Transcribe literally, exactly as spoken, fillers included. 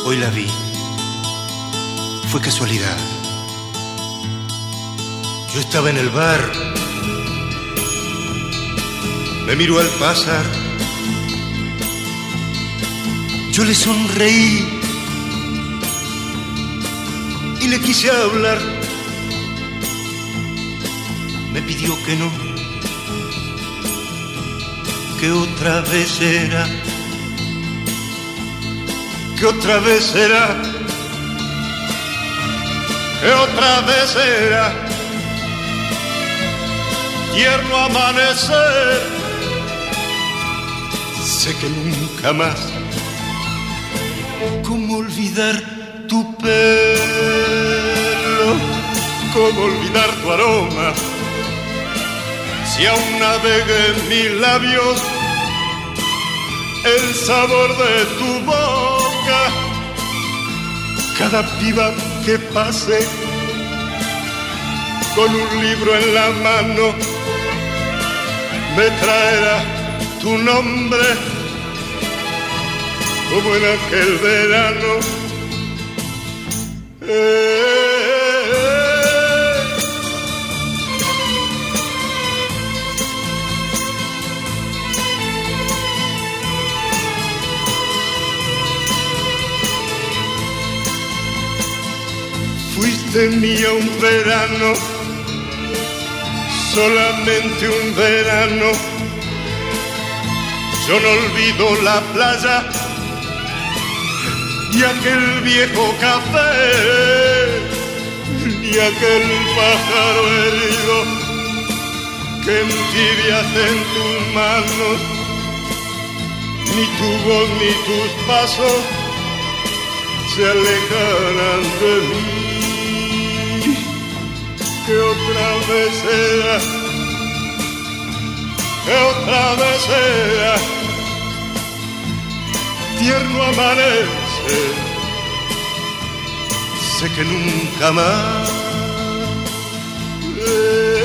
Hoy la vi. Fue casualidad. Yo estaba en el bar. Me miró al pasar. Yo le sonreí y le quise hablar. Me pidió que no, que otra vez era, que otra vez era, que otra vez era. Tierno amanecer, sé que nunca más. ¿Cómo olvidar tu pelo? ¿Cómo olvidar tu aroma? Si aún navega en mis labios el sabor de tu boca. Cada piba que pase con un libro en la mano me traerá tu nombre, como en aquel verano. Eh, Fuiste mía un verano, solamente un verano. Yo no olvido la playa y aquel viejo café, y aquel pájaro herido que entibiaste en tus manos. Ni tu voz ni tus pasos se alejarán de mí. Que otra vez sea, que otra vez sea, tierno amanecer, sé que nunca más. Eh,